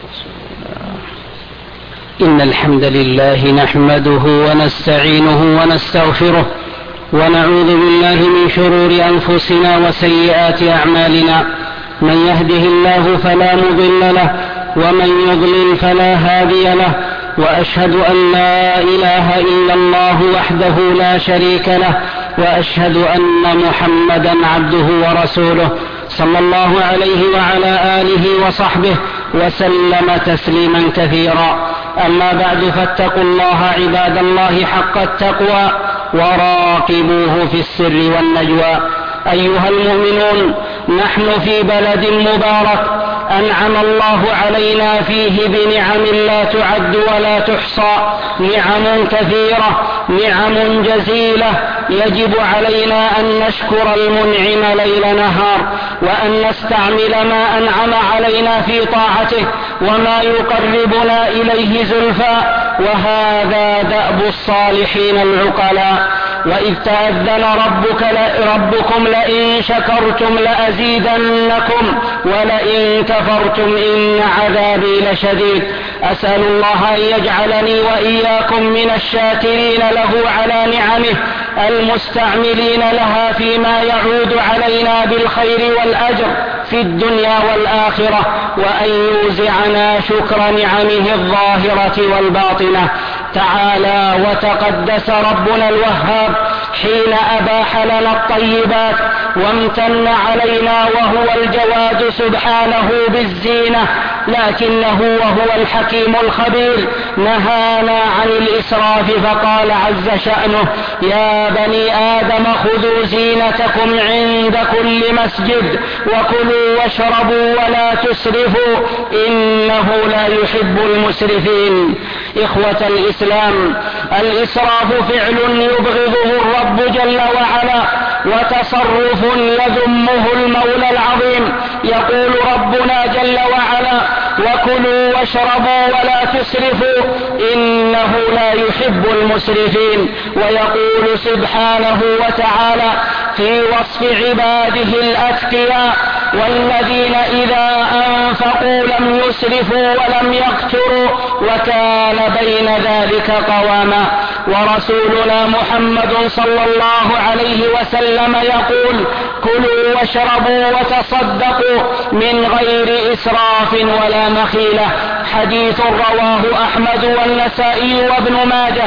إن الحمد لله نحمده ونستعينه ونستغفره ونعوذ بالله من شرور أنفسنا وسيئات أعمالنا. من يهده الله فلا مضل له ومن يضلل فلا هادي له، وأشهد أن لا إله إلا الله وحده لا شريك له، وأشهد أن محمدا عبده ورسوله صلى الله عليه وعلى آله وصحبه وسلم تسليما كثيرا. أما بعد، فاتقوا الله عباد الله حق التقوى وراقبوه في السر والنجوى. أيها المؤمنون، نحن في بلد مبارك أنعم الله علينا فيه بنعم لا تعد ولا تحصى، نعم كثيرة، نعم جزيلة، يجب علينا أن نشكر المنعم ليل نهار، وأن نستعمل ما أنعم علينا في طاعته وما يقربنا إليه زلفى، وهذا دأب الصالحين العقلاء. وإذ تأذن ربكم لئن شكرتم لأزيدنكم ولئن كفرتم إن عذابي لشديد. أسأل الله أن يجعلني وإياكم من الشاكرين له على نعمه المستعملين لها فيما يعود علينا بالخير والأجر في الدنيا والآخرة، وأن يوزعنا شكر نعمه الظاهرة والباطنة. تعالى وتقدس ربنا الوهاب حين أباح لنا الطيبات وامتن علينا وهو الجواد سبحانه بالزينة، لكنه وهو الحكيم الخبير نهانا عن الإسراف فقال عز شأنه: يا بني آدم خذوا زينتكم عند كل مسجد وكلوا واشربوا ولا تسرفوا إنه لا يحب المسرفين. إخوة الإسلام، الإسراف فعل يبغضه الرب جل وعلا، وتصرف يذمه المولى العظيم. يقول ربنا جل وعلا: وكلوا واشربوا ولا تسرفوا إنه لا يحب المسرفين. ويقول سبحانه وتعالى في وصف عباده الأتقياء: والذين إذا أنفقوا لم يسرفوا ولم يقتروا وكان بين ذلك قواما. ورسولنا محمد صلى الله عليه وسلم يقول: كلوا واشربوا وتصدقوا من غير إسراف ولا مخيلة. حديث رواه أحمد والنسائي وابن ماجه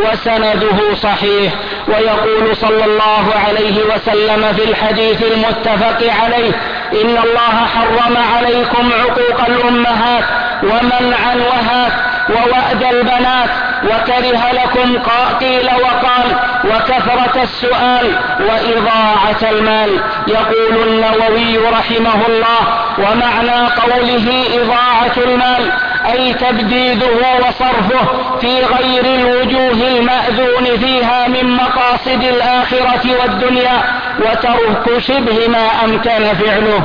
وسنده صحيح. ويقول صلى الله عليه وسلم في الحديث المتفق عليه: إن الله حرم عليكم عقوق الأمهات ومنع الوهات ووأد البنات، وكره لكم قيل وقال وكثرة السؤال وإضاعة المال. يقول النووي رحمه الله: ومعنى قوله إضاعة المال أي تبديده وصرفه في غير الوجوه المأذون فيها من مقاصد الآخرة والدنيا، وترك شبه ما أمكن فعله.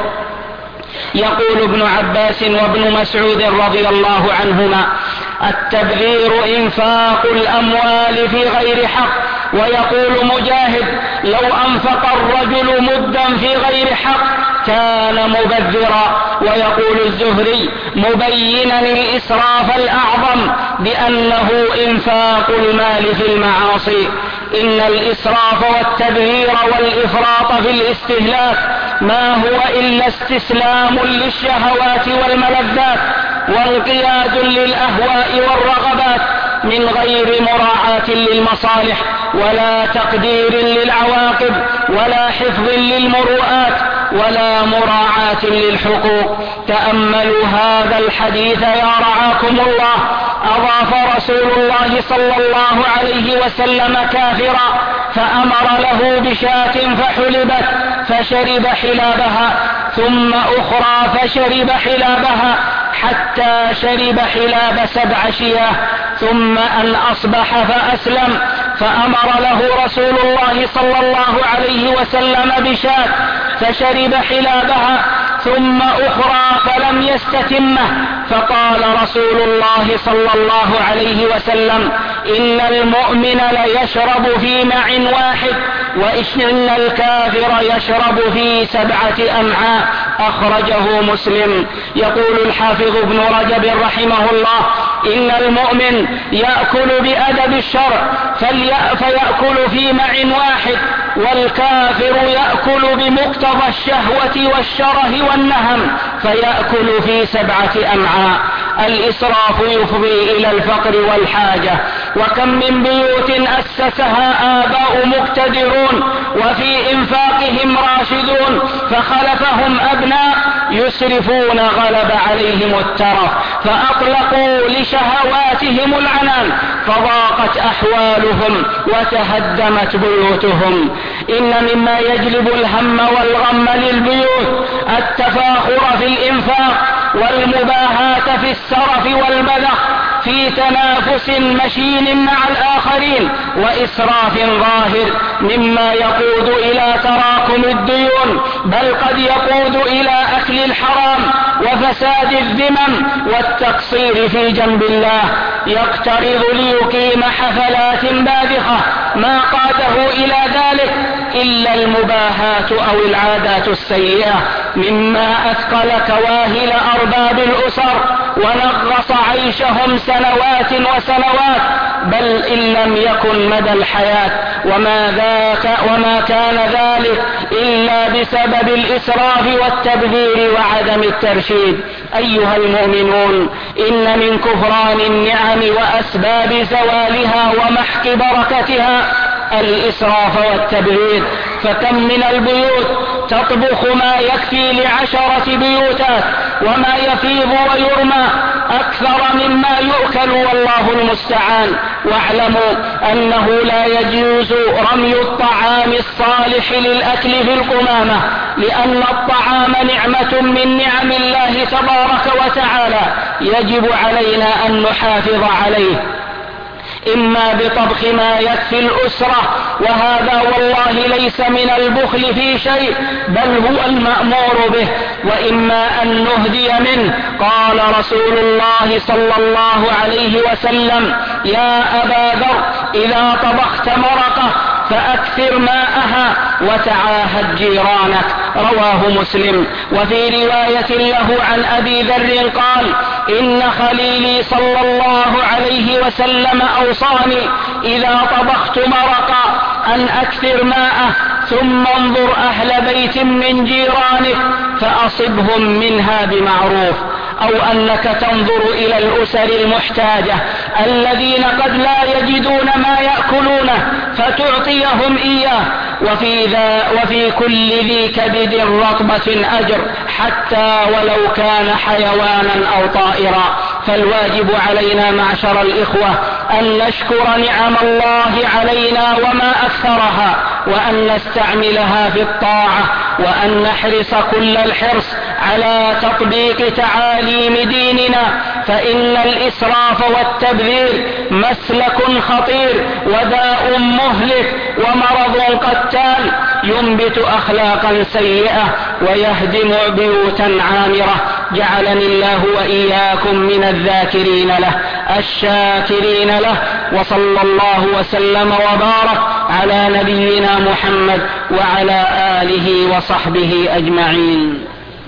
يقول ابن عباس وابن مسعود رضي الله عنهما: التبذير إنفاق الأموال في غير حق. ويقول مجاهد: لو أنفق الرجل مدا في غير حق كان مبذرا. ويقول الزهري مبينا الإسراف الأعظم بأنه إنفاق المال في المعاصي: إن الإسراف والتبذير والإفراط في الاستهلاك ما هو إلا استسلام للشهوات والملذات وانقياد للأهواء والرغبات من غير مراعاة للمصالح ولا تقدير للعواقب ولا حفظ للمروءات ولا مراعاة للحقوق. تأملوا هذا الحديث يا رعاكم الله. أضاف رسول الله صلى الله عليه وسلم كافرا فأمر له بشاة فحلبت فشرب حلابها، ثم أخرى فشرب حلابها حتى شرب حلاب 7 شياه، ثم أن أصبح فأسلم، فأمر له رسول الله صلى الله عليه وسلم بشاة فشرب حلابها، ثم أخرى فلم يستتمه، فقال رسول الله صلى الله عليه وسلم: إن المؤمن ليشرب في مع واحد وإن الكافر يشرب في 7 أمعاء. أخرجه مسلم. يقول الحافظ ابن رجب رحمه الله: إن المؤمن يأكل بأدب الشرع فيأكل في مع واحد، والكافر يأكل بمقتضى الشهوة والشره والنهم فيأكل في 7 أمعاء. الإسراف يفضي إلى الفقر والحاجة، وكم من بيوت أسسها آباء مقتدرون وفي إنفاقهم راشدون فخلفهم أبناء يسرفون غلب عليهم الترف فأطلقوا لشهواتهم العنان فضاقت أحوالهم وتهدمت بيوتهم. إن مما يجلب الهم والغم للبيوت التفاخر في الإنفاق والمباهاة في السرف والبذخ في تنافس مشين مع الآخرين وإسراف ظاهر مما يقود إلى تراكم الديون، بل قد يقود إلى أكل الحرام وفساد الذمم والتقصير في جنب الله. يقترض ليقيم حفلات باذخة ما قاده إلى ذلك إلا المباهات أو العادات السيئة مما أثقل كواهل أرباب الأسر ونغص عيشهم سنوات وسنوات، بل إن لم يكن مدى الحياة، وما كان ذلك إلا بسبب الإسراف والتبذير وعدم الترشيد. أيها المؤمنون، إن من كفران النعم وأسباب زوالها ومحق بركتها الإسراف والتبذير، فكم من البيوت تطبخ ما يكفي ل10 بيوتات وما يفيض ويرمى أكثر مما يؤكل والله المستعان. واعلموا أنه لا يجوز رمي الطعام الصالح للأكل في القمامة، لأن الطعام نعمة من نعم الله تبارك وتعالى يجب علينا أن نحافظ عليه، إما بطبخ ما يكفي الأسرة، وهذا والله ليس من البخل في شيء بل هو المأمور به، وإما أن نهدي منه. قال رسول الله صلى الله عليه وسلم: يا أبا ذر، إذا طبخت مرقة فأكثر ماءها وتعاهد جيرانك. رواه مسلم. وفي رواية له عن أبي ذر قال: إن خليلي صلى الله عليه وسلم أوصاني إذا طبخت مرقا أن أكثر ماءه، ثم انظر أهل بيت من جيرانك فأصبهم منها بمعروف. أو أنك تنظر إلى الأسر المحتاجة الذين قد لا يجدون ما يأكلونه فتعطيهم إياه، وفي كل ذي كبد رطبة أجر حتى ولو كان حيوانا أو طائرا. فالواجب علينا معشر الإخوة أن نشكر نعم الله علينا وما أكثرها، وأن نستعملها في الطاعة، وأن نحرص كل الحرص على تطبيق تعاليم ديننا، فإن الإسراف والتبذير مسلك خطير وداء مهلك ومرض قتال ينبت أخلاقا سيئة ويهدم بيوتا عامرة. جعلني الله وإياكم من الذاكرين له الشاكرين له، وصلى الله وسلم وبارك على نبينا محمد وعلى آله وصحبه أجمعين.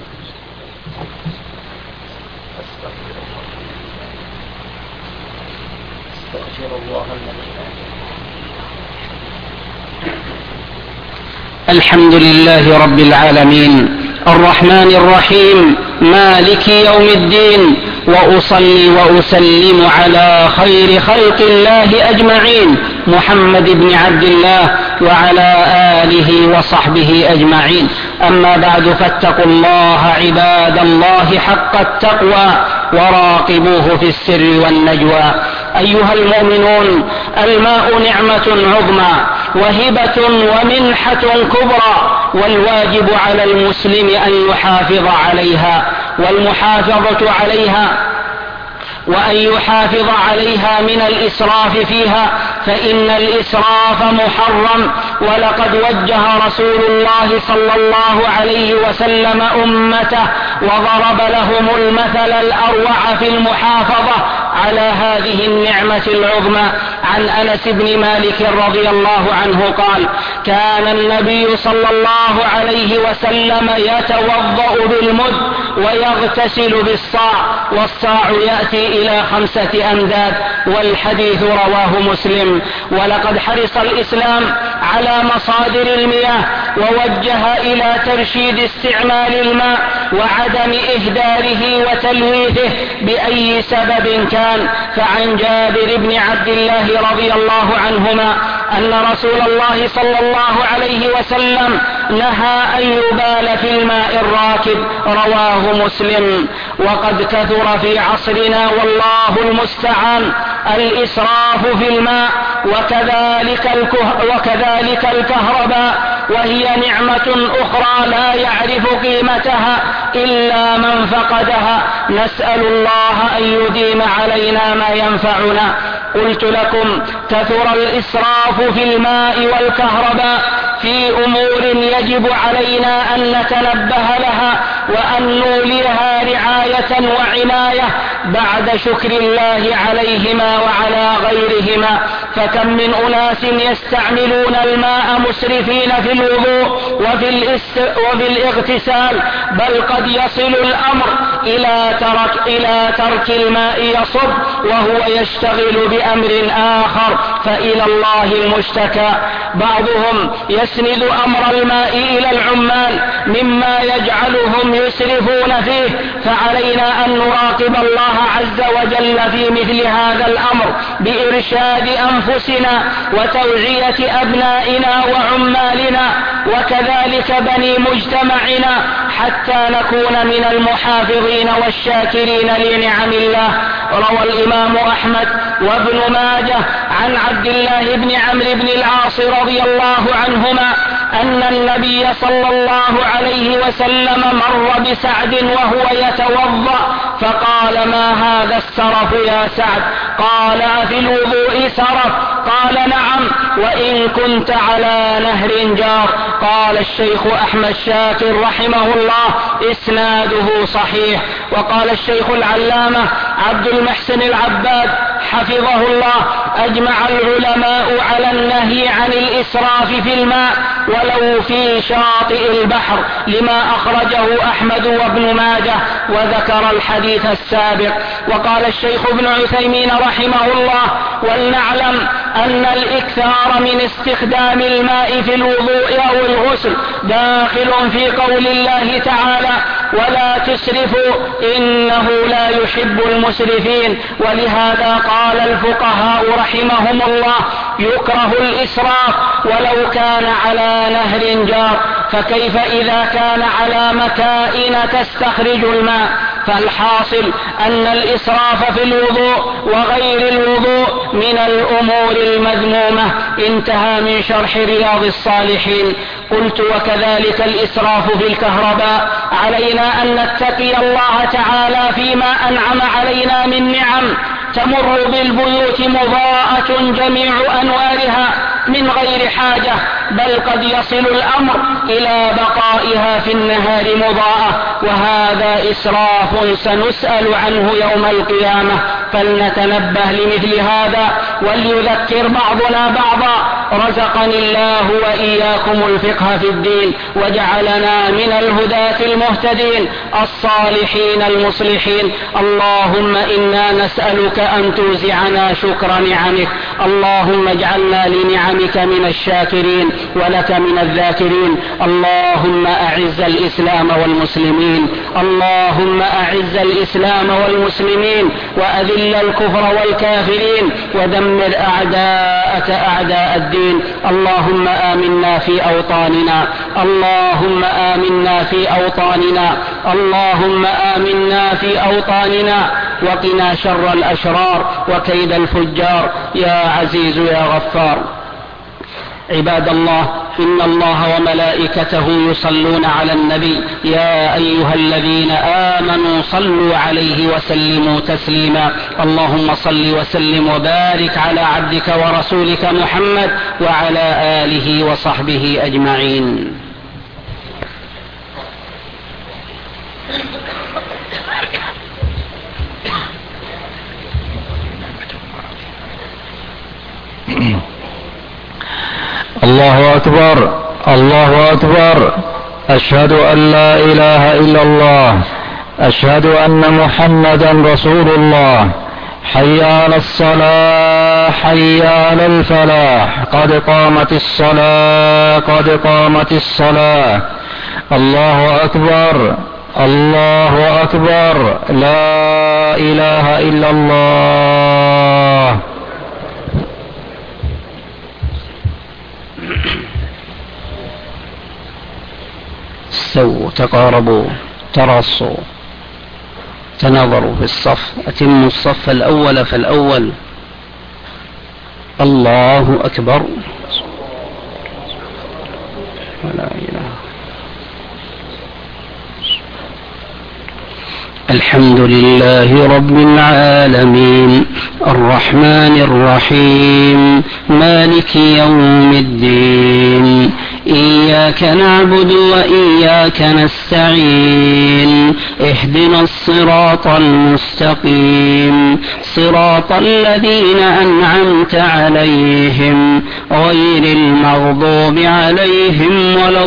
الحمد لله رب العالمين الرحمن الرحيم مالك يوم الدين، وأصلي وأسلم على خير خلق الله أجمعين محمد بن عبد الله وعلى آله وصحبه أجمعين. أما بعد، فاتقوا الله عباد الله حق التقوى وراقبوه في السر والنجوى. أيها المؤمنون، الماء نعمة عظمى وهبة ومنحة كبرى، والواجب على المسلم أن يحافظ عليها، والمحافظة عليها وأن يحافظ عليها من الإسراف فيها، فإن الإسراف محرم. ولقد وجه رسول الله صلى الله عليه وسلم أمته وضرب لهم المثل الأروع في المحافظة على هذه النعمة العظمى. عن أنس بن مالك رضي الله عنه قال: كان النبي صلى الله عليه وسلم يتوضأ بالمد ويغتسل بالصاع، والصاع يأتي إلى 5 أمداد. والحديث رواه مسلم. ولقد حرص الإسلام على مصادر المياه، ووجه إلى ترشيد استعمال الماء وعدم إهداره وتلويثه بأي سبب كان. فعن جابر بن عبد الله رضي الله عنهما أن رسول الله صلى الله عليه وسلم نهى أن يبال في الماء الراكد، رواه مسلم. وقد كثر في عصرنا والله المستعان الإسراف في الماء، وكذلك الكهرباء، وهي نعمة أخرى لا يعرف قيمتها إلا من فقدها. نسأل الله أن يديم علينا ما ينفعنا. قلت لكم: كثر الإسراف في الماء والكهرباء في أمور يجب علينا أن نتنبه لها وأن نوليها رعاية وعناية بعد شكر الله عليهما وعلى غيرهما. فكم من أناس يستعملون الماء مسرفين في الوضوء وفي الاغتسال، بل قد يصل الأمر إلى ترك الماء يصب وهو يشتغل بأمر آخر، فإلى الله المشتكى. بعضهم يسند أمر الماء إلى العمال مما يجعلهم يسرفون فيه، فعلينا أن نراقب الله عز وجل في مثل هذا الأمر بإرشاد أنفسنا وتوعية أبنائنا وعمالنا وكذلك بني مجتمعنا، حتى نكون من المحافظين والشاكرين لنعم الله. روى الإمام أحمد وابن ماجه عن عبد الله بن عمرو بن العاص رضي الله عنهما أن النبي صلى الله عليه وسلم مر بسعد وهو يتوضأ فقال: ما هذا السرف يا سعد؟ قال: أفي الوضوء سرف؟ قال: نعم، وإن كنت على نهر جار. قال الشيخ أحمد شاكر رحمه الله: إسناده صحيح. وقال الشيخ العلامة عبد المحسن العباد حفظه الله: أجمع العلماء على النهي عن الإسراف في الماء ولو في شاطئ البحر، لما أخرجه أحمد وابن ماجه وذكر الحديث السابق. وقال الشيخ ابن عثيمين رحمه الله: ولنعلم أن الإكثار من استخدام الماء في الوضوء أو الغسل داخل في قول الله تعالى: ولا تسرفوا إنه لا يحب المسرفين. ولهذا قال الفقهاء رحمهم الله: يكره الإسراف ولو كان على نهر جار، فكيف إذا كان على مكائن تستخرج الماء؟ فالحاصل أن الإسراف في الوضوء وغير الوضوء من الأمور المذمومة. انتهى من شرح رياض الصالحين. قلت: وكذلك الإسراف في الكهرباء، علينا أن نتقي الله تعالى فيما أنعم علينا من نعم تمر بالبيوت مضاءة جميع أنوارها من غير حاجة، بل قد يصل الأمر إلى بقائها في النهار مضاءة، وهذا إسراف سنسأل عنه يوم القيامة. فلنتنبه لمثل هذا وليذكر بعضنا بعضا. رزقني الله وإياكم الفقه في الدين وجعلنا من الهداة المهتدين الصالحين المصلحين. اللهم إنا نسألك أن توزعنا شكر نعمك. اللهم اجعلنا لنعمك من الشاكرين ولك من الذاكرين. اللهم أعز الإسلام والمسلمين. اللهم أعز الإسلام والمسلمين وأذل الكفر والكافرين ودمر أعداءك أعداء الدين. اللهم آمنا في أوطاننا. اللهم آمنا في أوطاننا. اللهم آمنا في أوطاننا وقنا شر الأشرار وكيد الفجار يا عزيز يا غفار. عباد الله، إن الله وملائكته يصلون على النبي يا أيها الذين آمنوا صلوا عليه وسلموا تسليما. اللهم صل وسلم وبارك على عبدك ورسولك محمد وعلى آله وصحبه أجمعين. الله أكبر الله أكبر. أشهد أن لا إله إلا الله. أشهد أن محمدا رسول الله. حي على الصلاة حي على الفلاح. قد قامت الصلاة قد قامت الصلاة. الله أكبر الله أكبر. لا إله إلا الله. استووا تقاربوا تراصوا تناظروا في الصف. أتموا الصف الأول فالأول. الله أكبر. ولا إله. الحمد لله رب العالمين الرحمن الرحيم مالك يوم الدين إياك نعبد وإياك نستعين اهدنا الصراط المستقيم صراط الذين أنعمت عليهم غير المغضوب عليهم ولا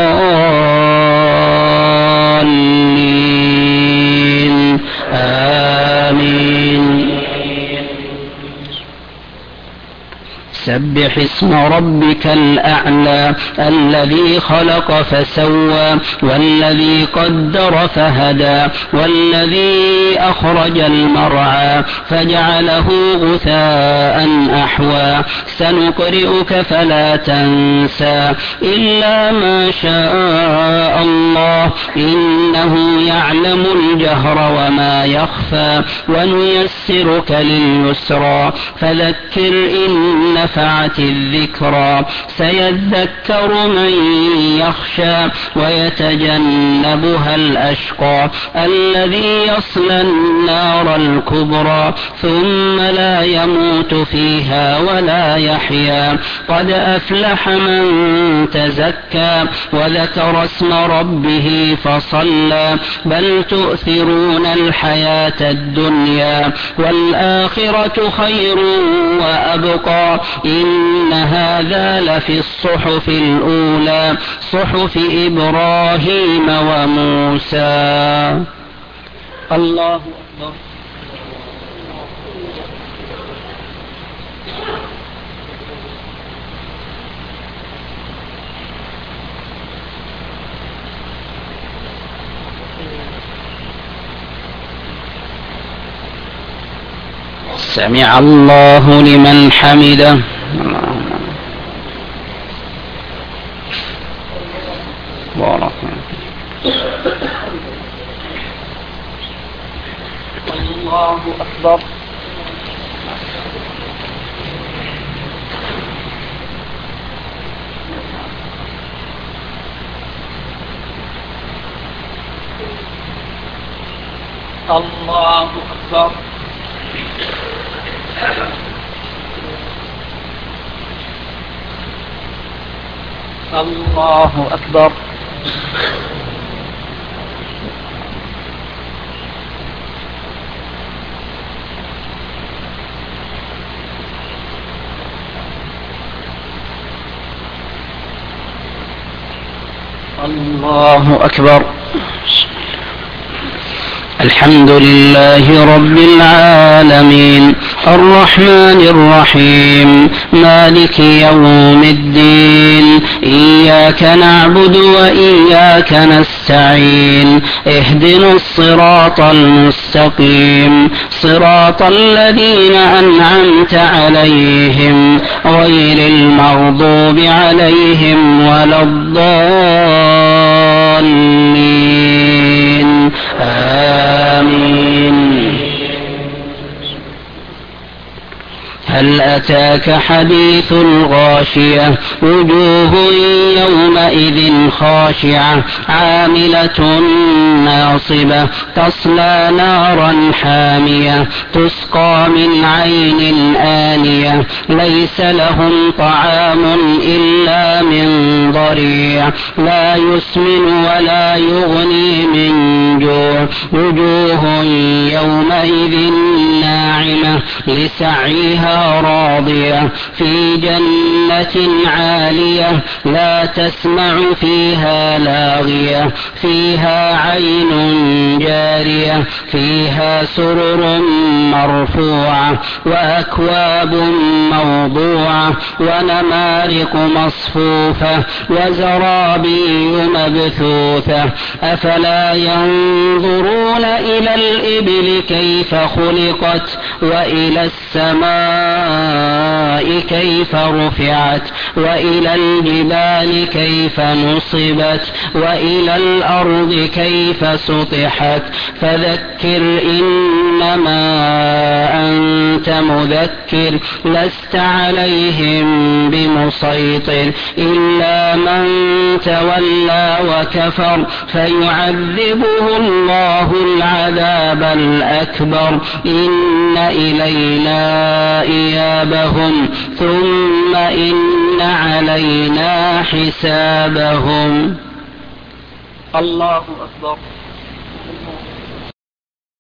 الضالين آمين. سبح اسم ربك الأعلى الذي خلق فسوى والذي قدر فهدى والذي أخرج المرعى فجعله غثاء أحوى. سنقرئك فلا تنسى إلا ما شاء الله إنه يعلم الجهر وما يخفى ونيسرك لليسرى فذكر إن نفعت الذكرى سيذكر من يخشى ويتجنبها الأشقى الذي يصلى النار الكبرى ثم لا يموت فيها ولا يحيا. قد أفلح من تزكى وذكر اسم ربه فصلى بل تؤثرون الحياة الدنيا والآخرة خير وأبقى إن هذا لفي الصحف الأولى صحف إبراهيم وموسى. الله أكبر. سمع الله لمن حمده. بارك الله أكبر. الله أكبر. الله أكبر. الله أكبر. الحمد لله رب العالمين الرحمن الرحيم مالك يوم الدين إياك نعبد وإياك نستعين اهدنا الصراط المستقيم صراط الذين أنعمت عليهم غير المغضوب عليهم ولا الضالين آمين. هل أتاك حديث الغاشية وجوه يومئذ خاشعة عاملة ناصبة تصلى نارا حامية تسقى من عين آنية ليس لهم طعام إلا من ضريع لا يسمن ولا يغني من جوع وجوه يومئذ ناعمة ثانية لسعيها راضية في جنة عالية لا تسمع فيها لاغية فيها عين جارية فيها سرر مرفوعة وأكواب موضوعة ونمارق مصفوفة وزرابي مبثوثة أفلا ينظرون إلى الإبل كيف خلقت وإلى السماء كيف رفعت وإلى الجبال كيف نصبت وإلى الأرض كيف سطحت فذكر إنما أنت مذكر لست عليهم بمسيطر إلا من تولى وكفر فيعذبه الله العذاب الأكبر إن إلينا إيابهم ثم إن علينا حسابهم. الله أكبر.